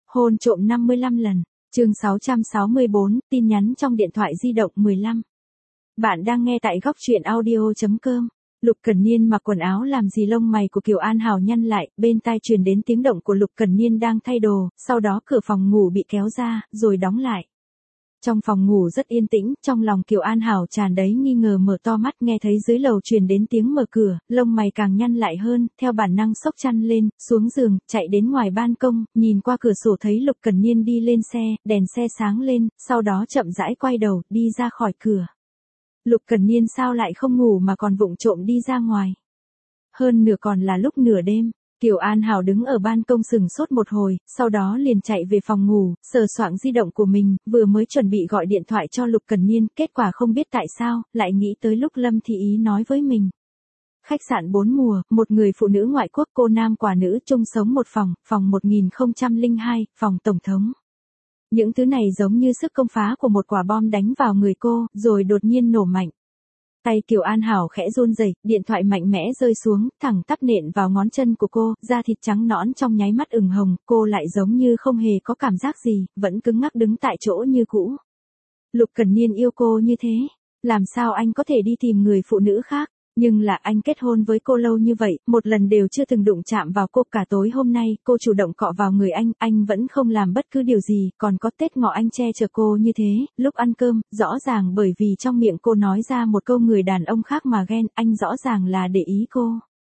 Hôn trộm 55 lần. Chương 664, tin nhắn trong điện thoại di động 15. Bạn đang nghe tại góc truyện audio.com. Lục Cẩn Niên mặc quần áo làm gì lông mày của Kiều An Hảo nhăn lại, bên tai truyền đến tiếng động của Lục Cẩn Niên đang thay đồ, sau đó cửa phòng ngủ bị kéo ra, rồi đóng lại. Trong phòng ngủ rất yên tĩnh, trong lòng Kiều An Hảo tràn đầy nghi ngờ mở to mắt nghe thấy dưới lầu truyền đến tiếng mở cửa, lông mày càng nhăn lại hơn, theo bản năng xốc chăn lên, xuống giường, chạy đến ngoài ban công, nhìn qua cửa sổ thấy Lục Cẩn Niên đi lên xe, đèn xe sáng lên, sau đó chậm rãi quay đầu, đi ra khỏi cửa. Lục Cẩn Niên sao lại không ngủ mà còn vụng trộm đi ra ngoài. Hơn nửa còn là lúc nửa đêm. Kiều An Hảo đứng ở ban công sừng sốt một hồi, sau đó liền chạy về phòng ngủ, sờ soạng di động của mình, vừa mới chuẩn bị gọi điện thoại cho Lục Cẩn Niên, kết quả không biết tại sao, lại nghĩ tới lúc Lâm Thị Ý nói với mình. Khách sạn 4 mùa, một người phụ nữ ngoại quốc cô nam quả nữ chung sống một phòng, phòng 1002, phòng tổng thống. Những thứ này giống như sức công phá của một quả bom đánh vào người cô, rồi đột nhiên nổ mạnh. Tay Kiều An Hảo khẽ run rẩy, điện thoại mạnh mẽ rơi xuống, thẳng tắp nện vào ngón chân của cô, da thịt trắng nõn trong nháy mắt ửng hồng, cô lại giống như không hề có cảm giác gì, vẫn cứng ngắc đứng tại chỗ như cũ. Lục Cẩn Niên yêu cô như thế, làm sao anh có thể đi tìm người phụ nữ khác, nhưng là anh kết hôn với cô lâu như vậy, một lần đều chưa từng đụng chạm vào cô cả tối hôm nay, cô chủ động cọ vào người anh vẫn không làm bất cứ điều gì, còn có Tết Ngọ anh che chở cô như thế, lúc ăn cơm, rõ ràng bởi vì trong miệng cô nói ra một câu người đàn ông khác mà ghen, anh rõ ràng là để ý cô.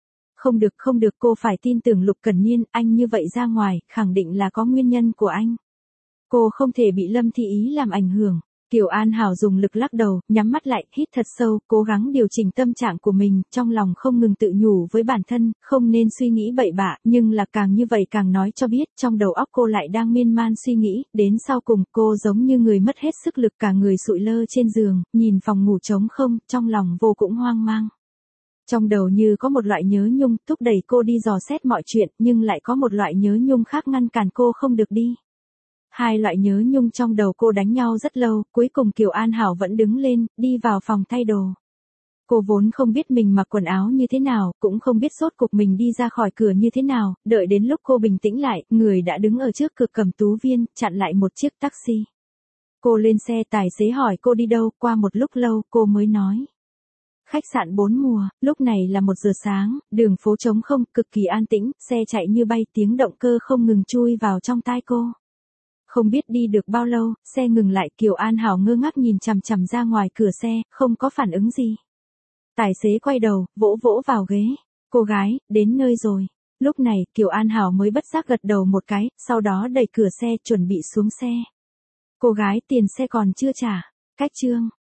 Không được cô phải tin tưởng Lục Cẩn Niên, anh như vậy ra ngoài, khẳng định là có nguyên nhân của anh. Cô không thể bị Lâm Thị Ý làm ảnh hưởng. Kiều An Hảo dùng lực lắc đầu, nhắm mắt lại, hít thật sâu, cố gắng điều chỉnh tâm trạng của mình, trong lòng không ngừng tự nhủ với bản thân, không nên suy nghĩ bậy bạ, nhưng là càng như vậy càng nói cho biết, trong đầu óc cô lại đang miên man suy nghĩ, đến sau cùng, cô giống như người mất hết sức lực cả người sụi lơ trên giường, nhìn phòng ngủ trống không, trong lòng vô cùng hoang mang. Trong đầu như có một loại nhớ nhung, thúc đẩy cô đi dò xét mọi chuyện, nhưng lại có một loại nhớ nhung khác ngăn cản cô không được đi. Hai loại nhớ nhung trong đầu cô đánh nhau rất lâu, cuối cùng Kiều An Hảo vẫn đứng lên, đi vào phòng thay đồ. Cô vốn không biết mình mặc quần áo như thế nào, cũng không biết rốt cuộc mình đi ra khỏi cửa như thế nào, đợi đến lúc cô bình tĩnh lại, người đã đứng ở trước cửa Cẩm Tú Viên, chặn lại một chiếc taxi. Cô lên xe, tài xế hỏi cô đi đâu, qua một lúc lâu, cô mới nói. Khách sạn 4 mùa, lúc này là 1 giờ sáng, đường phố trống không, cực kỳ an tĩnh, xe chạy như bay, tiếng động cơ không ngừng chui vào trong tai cô. Không biết đi được bao lâu, xe ngừng lại, Kiều An Hảo ngơ ngác nhìn chằm chằm ra ngoài cửa xe, không có phản ứng gì. Tài xế quay đầu, vỗ vỗ vào ghế. Cô gái, đến nơi rồi. Lúc này, Kiều An Hảo mới bất giác gật đầu một cái, sau đó đẩy cửa xe, chuẩn bị xuống xe. Cô gái, tiền xe còn chưa trả. Cách chương.